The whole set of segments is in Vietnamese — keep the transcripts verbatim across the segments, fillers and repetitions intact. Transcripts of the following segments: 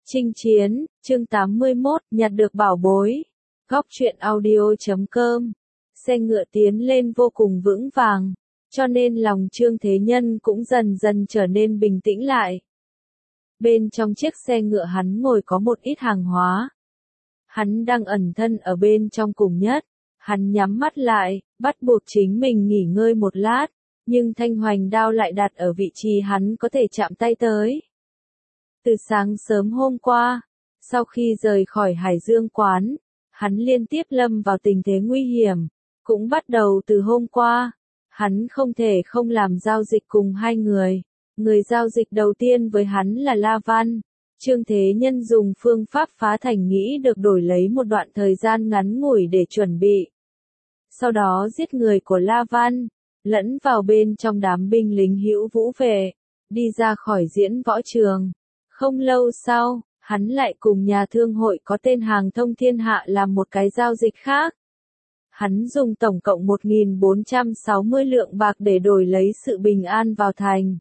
Chinh chiến, chương tám mươi mốt, nhặt được bảo bối. Góc truyện audio chấm com. Xe ngựa tiến lên vô cùng vững vàng, cho nên lòng Trương Thế Nhân cũng dần dần trở nên bình tĩnh lại. Bên trong chiếc xe ngựa hắn ngồi có một ít hàng hóa. Hắn đang ẩn thân ở bên trong cùng nhất. Hắn nhắm mắt lại, bắt buộc chính mình nghỉ ngơi một lát, nhưng thanh hoành đao lại đặt ở vị trí hắn có thể chạm tay tới. Từ sáng sớm hôm qua, sau khi rời khỏi Hải Dương quán, hắn liên tiếp lâm vào tình thế nguy hiểm. Cũng bắt đầu từ hôm qua, hắn không thể không làm giao dịch cùng hai người. Người giao dịch đầu tiên với hắn là La Văn. Trương Thế Nhân dùng phương pháp phá thành nghĩ được đổi lấy một đoạn thời gian ngắn ngủi để chuẩn bị. Sau đó giết người của La Văn, lẫn vào bên trong đám binh lính hữu vũ vệ, đi ra khỏi diễn võ trường. Không lâu sau, hắn lại cùng nhà thương hội có tên Hàng Thông Thiên Hạ làm một cái giao dịch khác. Hắn dùng tổng cộng một nghìn bốn trăm sáu mươi lượng bạc để đổi lấy sự bình an vào thành.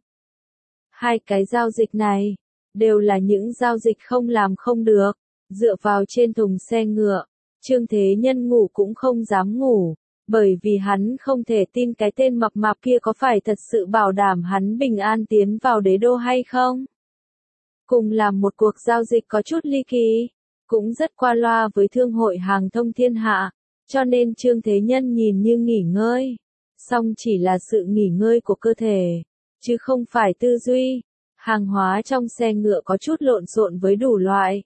Hai cái giao dịch này, đều là những giao dịch không làm không được. Dựa vào trên thùng xe ngựa, Trương Thế Nhân ngủ cũng không dám ngủ, bởi vì hắn không thể tin cái tên mập mạp kia có phải thật sự bảo đảm hắn bình an tiến vào đế đô hay không. Cùng làm một cuộc giao dịch có chút ly kỳ, cũng rất qua loa với thương hội Hàng Thông Thiên Hạ, cho nên Trương Thế Nhân nhìn như nghỉ ngơi, song chỉ là sự nghỉ ngơi của cơ thể, chứ không phải tư duy. Hàng hóa trong xe ngựa có chút lộn xộn với đủ loại,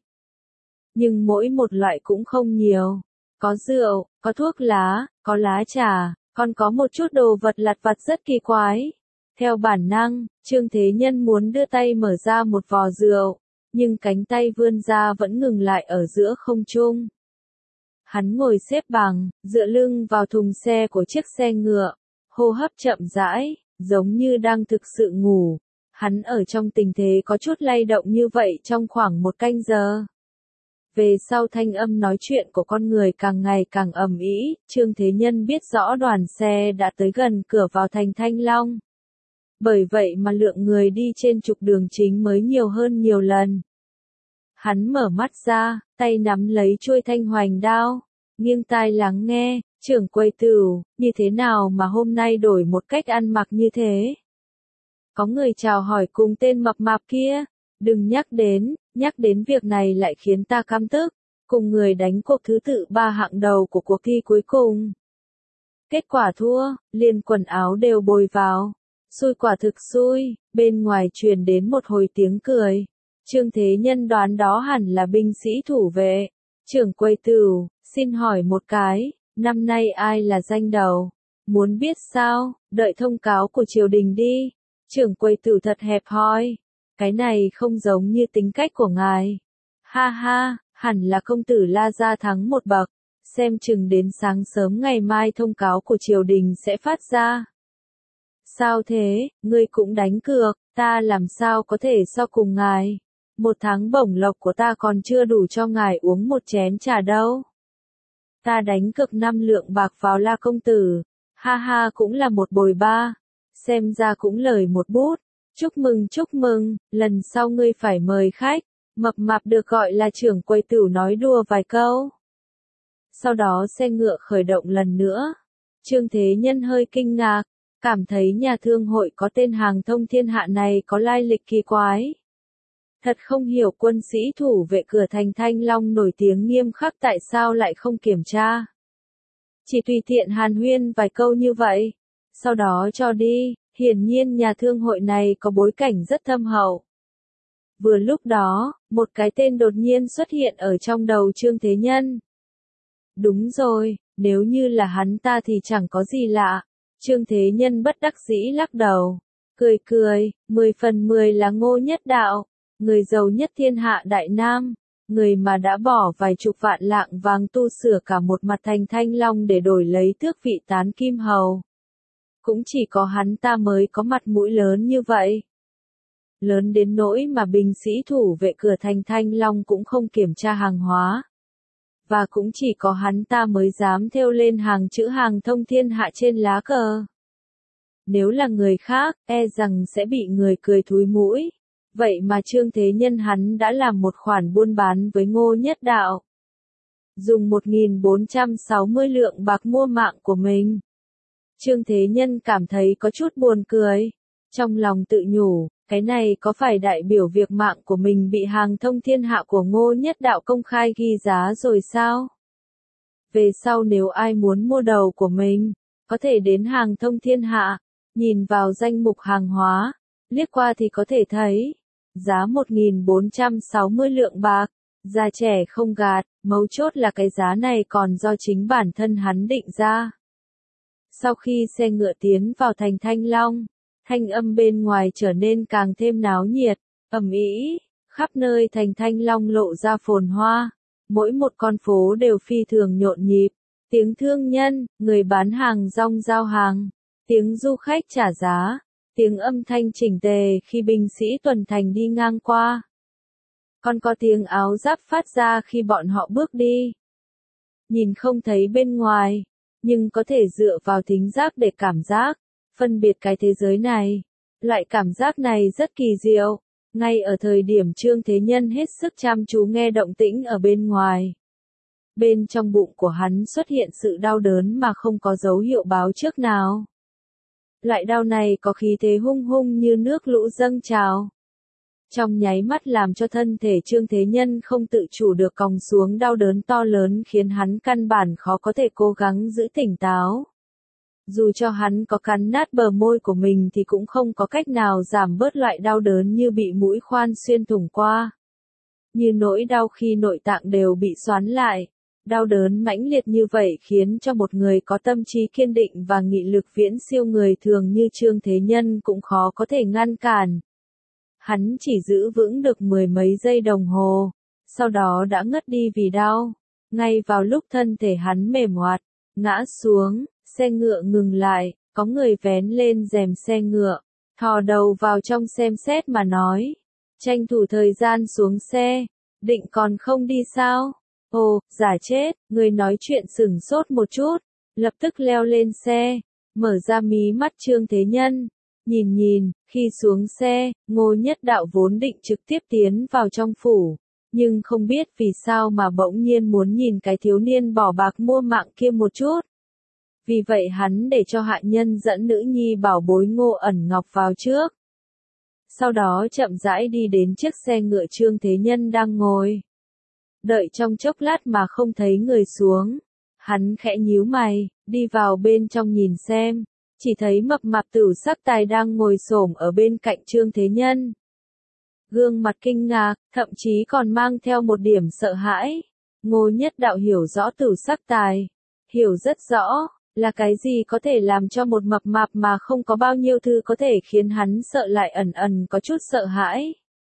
nhưng mỗi một loại cũng không nhiều, có rượu, có thuốc lá, có lá trà, còn có một chút đồ vật lặt vặt rất kỳ quái. Theo bản năng, Trương Thế Nhân muốn đưa tay mở ra một vò rượu, nhưng cánh tay vươn ra vẫn ngừng lại ở giữa không trung. Hắn ngồi xếp bằng, dựa lưng vào thùng xe của chiếc xe ngựa, hô hấp chậm rãi, giống như đang thực sự ngủ. Hắn ở trong tình thế có chút lay động như vậy trong khoảng một canh giờ. Về sau thanh âm nói chuyện của con người càng ngày càng ầm ĩ, Trương Thế Nhân biết rõ đoàn xe đã tới gần cửa vào thành Thanh Long. Bởi vậy mà lượng người đi trên trục đường chính mới nhiều hơn nhiều lần. Hắn mở mắt ra, tay nắm lấy chuôi thanh hoành đao, nghiêng tai lắng nghe. Trưởng quầy tửu, như thế nào mà hôm nay đổi một cách ăn mặc như thế? Có người chào hỏi cùng tên mập mạp kia. Đừng nhắc đến, nhắc đến việc này lại khiến ta căm tức. Cùng người đánh cuộc thứ tự ba hạng đầu của cuộc thi cuối cùng. Kết quả thua, liền quần áo đều bồi vào. Xui quả thực xui, bên ngoài truyền đến một hồi tiếng cười. Trương Thế Nhân đoán đó hẳn là binh sĩ thủ vệ. Trưởng quầy tửu, xin hỏi một cái, năm nay ai là danh đầu? Muốn biết sao, đợi thông cáo của triều đình đi. Trưởng quầy tửu thật hẹp hòi. Cái này không giống như tính cách của ngài. Ha ha, hẳn là công tử La Gia thắng một bậc. Xem chừng đến sáng sớm ngày mai thông cáo của triều đình sẽ phát ra. Sao thế, ngươi cũng đánh cược, ta làm sao có thể so cùng ngài. Một tháng bổng lộc của ta còn chưa đủ cho ngài uống một chén trà đâu. Ta đánh cược năm lượng bạc vào La công tử. Ha ha, cũng là một bồi ba. Xem ra cũng lời một bút. Chúc mừng chúc mừng, lần sau ngươi phải mời khách. Mập mạp được gọi là trưởng quầy tửu nói đùa vài câu. Sau đó xe ngựa khởi động lần nữa. Trương Thế Nhân hơi kinh ngạc, cảm thấy nhà thương hội có tên Hàng Thông Thiên Hạ này có lai lịch kỳ quái. Thật không hiểu quân sĩ thủ vệ cửa thành Thanh Long nổi tiếng nghiêm khắc tại sao lại không kiểm tra. Chỉ tùy tiện hàn huyên vài câu như vậy, sau đó cho đi. Hiển nhiên nhà thương hội này có bối cảnh rất thâm hậu. Vừa lúc đó, một cái tên đột nhiên xuất hiện ở trong đầu Trương Thế Nhân. Đúng rồi, nếu như là hắn ta thì chẳng có gì lạ. Trương Thế Nhân bất đắc dĩ lắc đầu, cười cười, mười phần mười là Ngô Nhất Đạo, người giàu nhất thiên hạ Đại Nam, người mà đã bỏ vài chục vạn lạng vàng tu sửa cả một mặt thành Thanh Long để đổi lấy tước vị tán kim hầu. Cũng chỉ có hắn ta mới có mặt mũi lớn như vậy. Lớn đến nỗi mà binh sĩ thủ vệ cửa thành Thanh Long cũng không kiểm tra hàng hóa. Và cũng chỉ có hắn ta mới dám thêu lên hàng chữ Hàng Thông Thiên Hạ trên lá cờ. Nếu là người khác, e rằng sẽ bị người cười thúi mũi. Vậy mà Trương Thế Nhân hắn đã làm một khoản buôn bán với Ngô Nhất Đạo. Dùng một nghìn bốn trăm sáu mươi lượng bạc mua mạng của mình. Trương Thế Nhân cảm thấy có chút buồn cười. Trong lòng tự nhủ, cái này có phải đại biểu việc mạng của mình bị hàng thông thiên hạ của Ngô Nhất Đạo công khai ghi giá rồi sao? Về sau nếu ai muốn mua đầu của mình, có thể đến hàng thông thiên hạ, nhìn vào danh mục hàng hóa, liếc qua thì có thể thấy, giá một nghìn bốn trăm sáu mươi lượng bạc, già trẻ không gạt, mấu chốt là cái giá này còn do chính bản thân hắn định ra. Sau khi xe ngựa tiến vào thành Thanh Long, thanh âm bên ngoài trở nên càng thêm náo nhiệt, ầm ĩ, khắp nơi thành Thanh Long lộ ra phồn hoa, mỗi một con phố đều phi thường nhộn nhịp, tiếng thương nhân, người bán hàng rong giao hàng, tiếng du khách trả giá, tiếng âm thanh chỉnh tề khi binh sĩ tuần thành đi ngang qua. Còn có tiếng áo giáp phát ra khi bọn họ bước đi. Nhìn không thấy bên ngoài, nhưng có thể dựa vào thính giác để cảm giác, phân biệt cái thế giới này. Loại cảm giác này rất kỳ diệu, ngay ở thời điểm Trương Thế Nhân hết sức chăm chú nghe động tĩnh ở bên ngoài. Bên trong bụng của hắn xuất hiện sự đau đớn mà không có dấu hiệu báo trước nào. Loại đau này có khí thế hung hung như nước lũ dâng trào. Trong nháy mắt làm cho thân thể Trương Thế Nhân không tự chủ được còng xuống, đau đớn to lớn khiến hắn căn bản khó có thể cố gắng giữ tỉnh táo. Dù cho hắn có cắn nát bờ môi của mình thì cũng không có cách nào giảm bớt loại đau đớn như bị mũi khoan xuyên thủng qua. Như nỗi đau khi nội tạng đều bị xoắn lại. Đau đớn mãnh liệt như vậy khiến cho một người có tâm trí kiên định và nghị lực viễn siêu người thường như Trương Thế Nhân cũng khó có thể ngăn cản. Hắn chỉ giữ vững được mười mấy giây đồng hồ, sau đó đã ngất đi vì đau. Ngay vào lúc thân thể hắn mềm oặt, ngã xuống, xe ngựa ngừng lại, có người vén lên rèm xe ngựa, thò đầu vào trong xem xét mà nói. Tranh thủ thời gian xuống xe, định còn không đi sao? Ồ, giả chết, người nói chuyện sửng sốt một chút, lập tức leo lên xe, mở ra mí mắt Trương Thế Nhân. Nhìn nhìn, khi xuống xe, Ngô Nhất Đạo vốn định trực tiếp tiến vào trong phủ, nhưng không biết vì sao mà bỗng nhiên muốn nhìn cái thiếu niên bỏ bạc mua mạng kia một chút. Vì vậy hắn để cho hạ nhân dẫn nữ nhi bảo bối Ngô Ẩn Ngọc vào trước. Sau đó chậm rãi đi đến chiếc xe ngựa Trương Thế Nhân đang ngồi. Đợi trong chốc lát mà không thấy người xuống. Hắn khẽ nhíu mày, đi vào bên trong nhìn xem. Chỉ thấy mập mạp Tửu Sắc Tài đang ngồi xổm ở bên cạnh Trương Thế Nhân. Gương mặt kinh ngạc, thậm chí còn mang theo một điểm sợ hãi. Ngô Nhất Đạo hiểu rõ Tửu Sắc Tài. Hiểu rất rõ, là cái gì có thể làm cho một mập mạp mà không có bao nhiêu thứ có thể khiến hắn sợ lại ẩn ẩn có chút sợ hãi.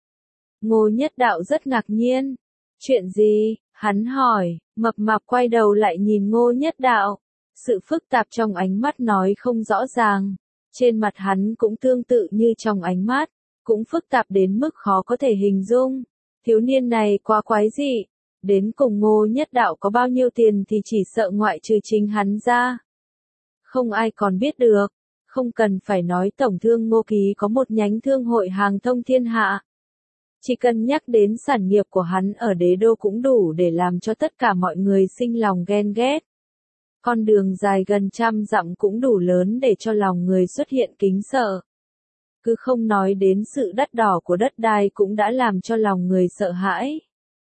Ngô Nhất Đạo rất ngạc nhiên. Chuyện gì? Hắn hỏi, mập mạp quay đầu lại nhìn Ngô Nhất Đạo. Sự phức tạp trong ánh mắt nói không rõ ràng. Trên mặt hắn cũng tương tự như trong ánh mắt, cũng phức tạp đến mức khó có thể hình dung. Thiếu niên này quá quái dị. Đến cùng Ngô Nhất Đạo có bao nhiêu tiền thì chỉ sợ ngoại trừ chính hắn ra. Không ai còn biết được. Không cần phải nói Tổng thương Ngô Ký có một nhánh thương hội hàng thông thiên hạ. Chỉ cần nhắc đến sản nghiệp của hắn ở đế đô cũng đủ để làm cho tất cả mọi người sinh lòng ghen ghét. Con đường dài gần trăm dặm cũng đủ lớn để cho lòng người xuất hiện kính sợ. Cứ không nói đến sự đắt đỏ của đất đai cũng đã làm cho lòng người sợ hãi.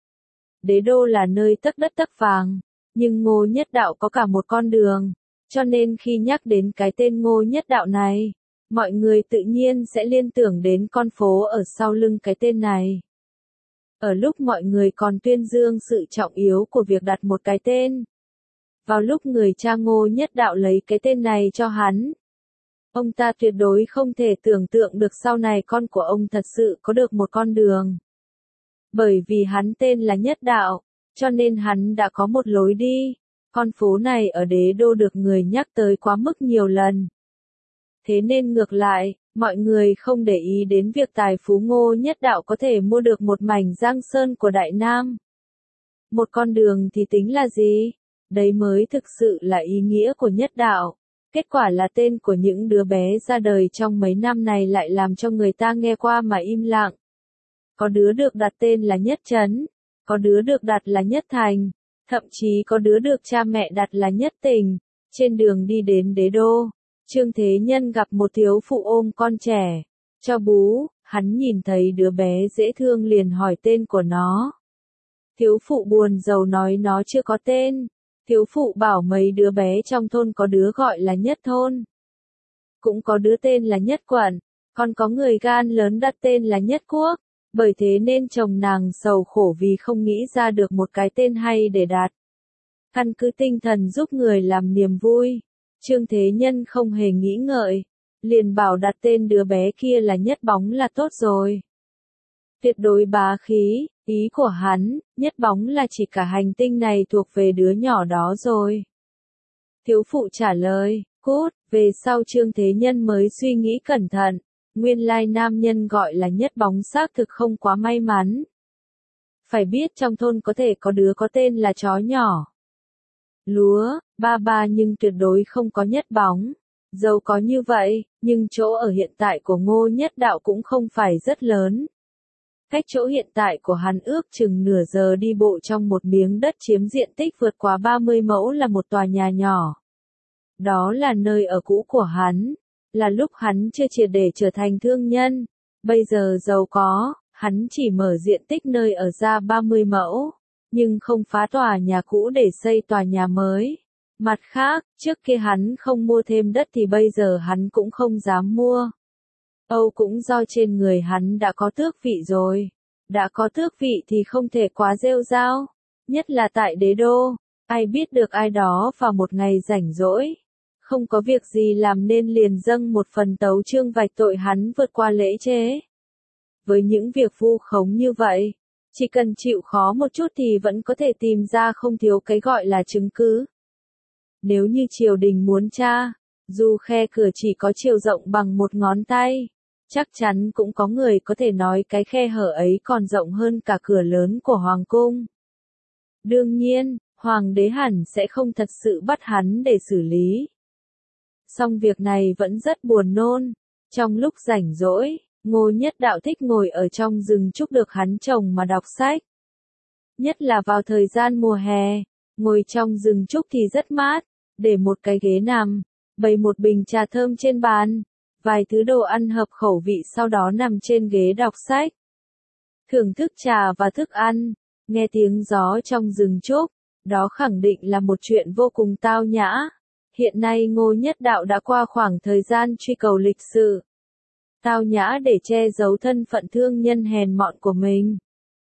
Đế đô là nơi tấc đất tấc vàng, nhưng Ngô Nhất Đạo có cả một con đường, cho nên khi nhắc đến cái tên Ngô Nhất Đạo này, mọi người tự nhiên sẽ liên tưởng đến con phố ở sau lưng cái tên này. Ở lúc mọi người còn tuyên dương sự trọng yếu của việc đặt một cái tên. Vào lúc người cha Ngô Nhất Đạo lấy cái tên này cho hắn, ông ta tuyệt đối không thể tưởng tượng được sau này con của ông thật sự có được một con đường. Bởi vì hắn tên là Nhất Đạo, cho nên hắn đã có một lối đi. Con phố này ở đế đô được người nhắc tới quá mức nhiều lần. Thế nên ngược lại, mọi người không để ý đến việc tài phú Ngô Nhất Đạo có thể mua được một mảnh giang sơn của Đại Nam. Một con đường thì tính là gì? Đấy mới thực sự là ý nghĩa của Nhất Đạo. Kết quả là tên của những đứa bé ra đời trong mấy năm này lại làm cho người ta nghe qua mà im lặng. Có đứa được đặt tên là Nhất Trấn, có đứa được đặt là Nhất Thành, thậm chí có đứa được cha mẹ đặt là Nhất Tình. Trên đường đi đến đế đô, Trương Thế Nhân gặp một thiếu phụ ôm con trẻ, cho bú, hắn nhìn thấy đứa bé dễ thương liền hỏi tên của nó. Thiếu phụ buồn rầu nói nó chưa có tên. Thiếu phụ bảo mấy đứa bé trong thôn có đứa gọi là Nhất Thôn, cũng có đứa tên là Nhất Quận, còn có người gan lớn đặt tên là Nhất Quốc. Bởi thế nên chồng nàng sầu khổ vì không nghĩ ra được một cái tên hay để đặt. Căn cứ tinh thần giúp người làm niềm vui, Trương Thế Nhân không hề nghĩ ngợi, liền bảo đặt tên đứa bé kia là Nhất Bóng là tốt rồi. Tuyệt đối bá khí, ý của hắn, Nhất Bóng là chỉ cả hành tinh này thuộc về đứa nhỏ đó rồi. Thiếu phụ trả lời, cút, về sau Trương Thế Nhân mới suy nghĩ cẩn thận, nguyên lai nam nhân gọi là Nhất Bóng xác thực không quá may mắn. Phải biết trong thôn có thể có đứa có tên là chó nhỏ. Lúa, ba ba nhưng tuyệt đối không có Nhất Bóng. Dẫu có như vậy, nhưng chỗ ở hiện tại của Ngô Nhất Đạo cũng không phải rất lớn. Cách chỗ hiện tại của hắn ước chừng nửa giờ đi bộ trong một miếng đất chiếm diện tích vượt quá ba mươi mẫu là một tòa nhà nhỏ. Đó là nơi ở cũ của hắn, là lúc hắn chưa triệt để trở thành thương nhân. Bây giờ giàu có, hắn chỉ mở diện tích nơi ở ra ba mươi mẫu, nhưng không phá tòa nhà cũ để xây tòa nhà mới. Mặt khác, trước kia hắn không mua thêm đất thì bây giờ hắn cũng không dám mua. Âu cũng do trên người hắn đã có tước vị rồi. Đã có tước vị thì không thể quá rêu rao. Nhất là tại đế đô, ai biết được ai đó vào một ngày rảnh rỗi. Không có việc gì làm nên liền dâng một phần tấu chương vạch tội hắn vượt qua lễ chế. Với những việc vu khống như vậy, chỉ cần chịu khó một chút thì vẫn có thể tìm ra không thiếu cái gọi là chứng cứ. Nếu như triều đình muốn tra, dù khe cửa chỉ có chiều rộng bằng một ngón tay, chắc chắn cũng có người có thể nói cái khe hở ấy còn rộng hơn cả cửa lớn của hoàng cung. Đương nhiên, hoàng đế hẳn sẽ không thật sự bắt hắn để xử lý. Song việc này vẫn rất buồn nôn. Trong lúc rảnh rỗi, Ngô Nhất Đạo thích ngồi ở trong rừng trúc được hắn trồng mà đọc sách. Nhất là vào thời gian mùa hè, ngồi trong rừng trúc thì rất mát, để một cái ghế nằm, bày một bình trà thơm trên bàn, vài thứ đồ ăn hợp khẩu vị sau đó nằm trên ghế đọc sách. Thưởng thức trà và thức ăn, nghe tiếng gió trong rừng trúc, đó khẳng định là một chuyện vô cùng tao nhã. Hiện nay Ngô Nhất Đạo đã qua khoảng thời gian truy cầu lịch sự. Tao nhã để che giấu thân phận thương nhân hèn mọn của mình.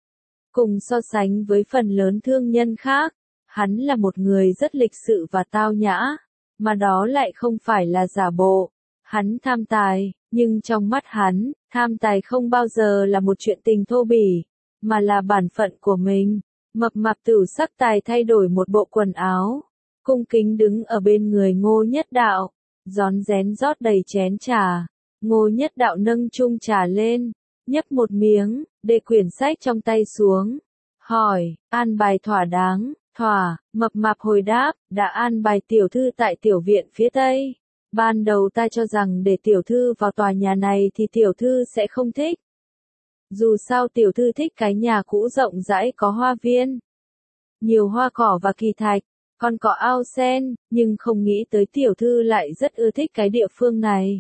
Cùng so sánh với phần lớn thương nhân khác, hắn là một người rất lịch sự và tao nhã, mà đó lại không phải là giả bộ. Hắn tham tài, nhưng trong mắt hắn, tham tài không bao giờ là một chuyện tình thô bỉ, mà là bản phận của mình. Mập mạp tửu sắc tài thay đổi một bộ quần áo, cung kính đứng ở bên người Ngô Nhất Đạo, rón rén rót đầy chén trà. Ngô Nhất Đạo nâng chung trà lên, nhấp một miếng, để quyển sách trong tay xuống, hỏi, an bài thỏa đáng, thỏa, mập mạp hồi đáp, đã an bài tiểu thư tại tiểu viện phía tây. Ban đầu ta cho rằng để tiểu thư vào tòa nhà này thì tiểu thư sẽ không thích. Dù sao tiểu thư thích cái nhà cũ rộng rãi có hoa viên, nhiều hoa cỏ và kỳ thạch, còn có ao sen, nhưng không nghĩ tới tiểu thư lại rất ưa thích cái địa phương này.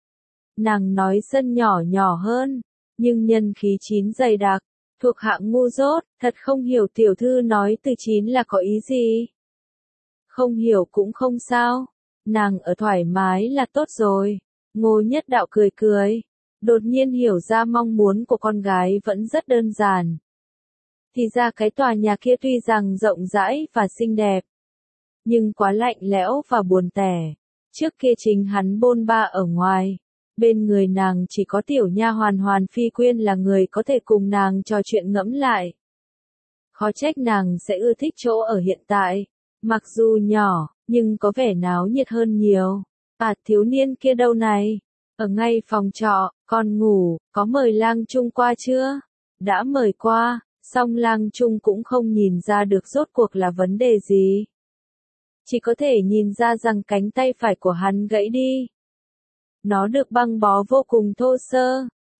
Nàng nói sân nhỏ nhỏ hơn, nhưng nhân khí chín dày đặc, thuộc hạng ngu dốt, thật không hiểu tiểu thư nói từ chín là có ý gì. Không hiểu cũng không sao, nàng ở thoải mái là tốt rồi. Ngô Nhất Đạo cười cười, đột nhiên hiểu ra mong muốn của con gái vẫn rất đơn giản. Thì ra cái tòa nhà kia tuy rằng rộng rãi và xinh đẹp, nhưng quá lạnh lẽo và buồn tẻ. Trước kia chính hắn bôn ba ở ngoài, bên người nàng chỉ có tiểu nha hoàn Hoàn Phi Quyên là người có thể cùng nàng trò chuyện ngẫm lại. Khó trách nàng sẽ ưa thích chỗ ở hiện tại, mặc dù nhỏ, nhưng có vẻ náo nhiệt hơn nhiều. À, thiếu niên kia đâu này? Ở ngay phòng trọ, còn ngủ, có mời Lang Trung qua chưa? Đã mời qua, song Lang Trung cũng không nhìn ra được rốt cuộc là vấn đề gì. Chỉ có thể nhìn ra rằng cánh tay phải của hắn gãy đi. Nó được băng bó vô cùng thô sơ.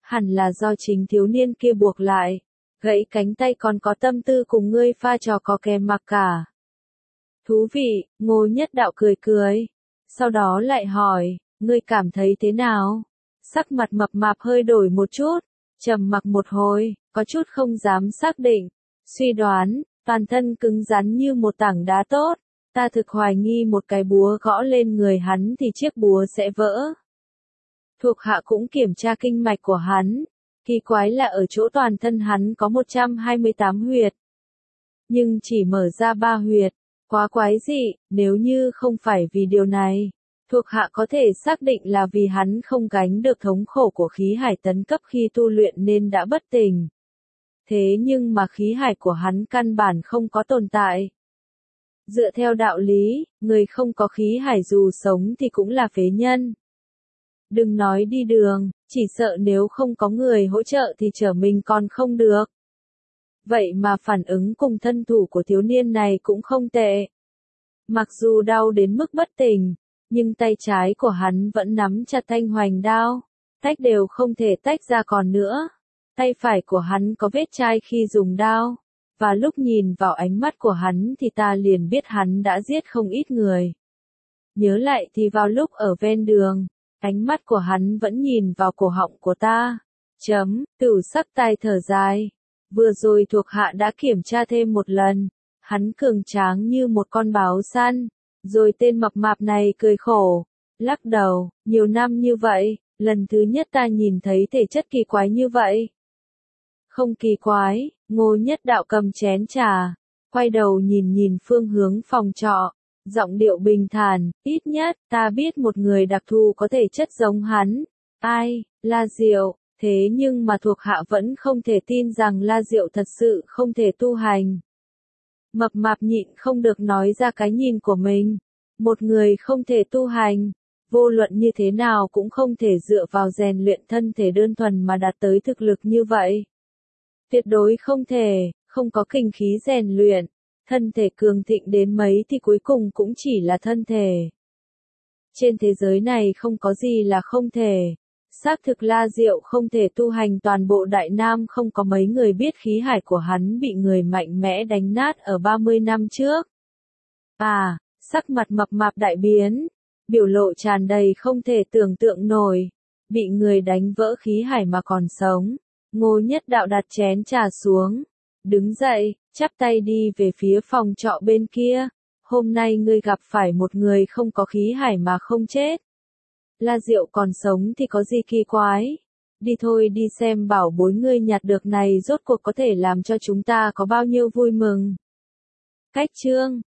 hẳn là do chính thiếu niên kia buộc lại, gãy cánh tay còn có tâm tư cùng ngươi pha trò có kè mặc cả. Thú vị, Ngô Nhất Đạo cười cười, sau đó lại hỏi, ngươi cảm thấy thế nào? Sắc mặt mập mạp hơi đổi một chút, trầm mặc một hồi, có chút không dám xác định, suy đoán, toàn thân cứng rắn như một tảng đá tốt, ta thực hoài nghi một cái búa gõ lên người hắn thì chiếc búa sẽ vỡ. Thuộc hạ cũng kiểm tra kinh mạch của hắn, kỳ quái là ở chỗ toàn thân hắn có một trăm hai mươi tám huyệt, nhưng chỉ mở ra ba huyệt, quá quái dị, nếu như không phải vì điều này, thuộc hạ có thể xác định là vì hắn không gánh được thống khổ của khí hải tấn cấp khi tu luyện nên đã bất tỉnh. Thế nhưng mà khí hải của hắn căn bản không có tồn tại. Dựa theo đạo lý, người không có khí hải dù sống thì cũng là phế nhân. Đừng nói đi đường, chỉ sợ nếu không có người hỗ trợ thì trở mình còn không được. Vậy mà phản ứng cùng thân thủ của thiếu niên này cũng không tệ. Mặc dù đau đến mức bất tỉnh, nhưng tay trái của hắn vẫn nắm chặt thanh hoành đao, tách đều không thể tách ra còn nữa. Tay phải của hắn có vết chai khi dùng đao, và lúc nhìn vào ánh mắt của hắn thì ta liền biết hắn đã giết không ít người. Nhớ lại thì vào lúc ở ven đường, ánh mắt của hắn vẫn nhìn vào cổ họng của ta. Chấm, Tử Sắc tai thở dài. Vừa rồi thuộc hạ đã kiểm tra thêm một lần, hắn cường tráng như một con báo săn. Rồi tên mập mạp này cười khổ, lắc đầu, nhiều năm như vậy, lần thứ nhất ta nhìn thấy thể chất kỳ quái như vậy. Không kỳ quái, Ngô Nhất Đạo cầm chén trà, quay đầu nhìn nhìn phương hướng phòng trọ, giọng điệu bình thản, ít nhất, ta biết một người đặc thù có thể chất giống hắn. Ai, La Diệu, thế nhưng mà thuộc hạ vẫn không thể tin rằng La Diệu thật sự không thể tu hành. Mập mạp nhịn không được nói ra cái nhìn của mình. Một người không thể tu hành, vô luận như thế nào cũng không thể dựa vào rèn luyện thân thể đơn thuần mà đạt tới thực lực như vậy. Tuyệt đối không thể, không có kinh khí rèn luyện, thân thể cường thịnh đến mấy thì cuối cùng cũng chỉ là thân thể. Trên thế giới này không có gì là không thể. Xác thực La Diệu không thể tu hành, toàn bộ Đại Nam không có mấy người biết khí hải của hắn bị người mạnh mẽ đánh nát ở ba mươi năm trước. À, sắc mặt mập mạp đại biến, biểu lộ tràn đầy không thể tưởng tượng nổi, bị người đánh vỡ khí hải mà còn sống. Ngô Nhất Đạo đặt chén trà xuống, đứng dậy, chắp tay đi về phía phòng trọ bên kia. Hôm nay ngươi gặp phải một người không có khí hải mà không chết. La Diệu còn sống thì có gì kỳ quái. Đi thôi, đi xem bảo bối ngươi nhặt được này rốt cuộc có thể làm cho chúng ta có bao nhiêu vui mừng. Cách chương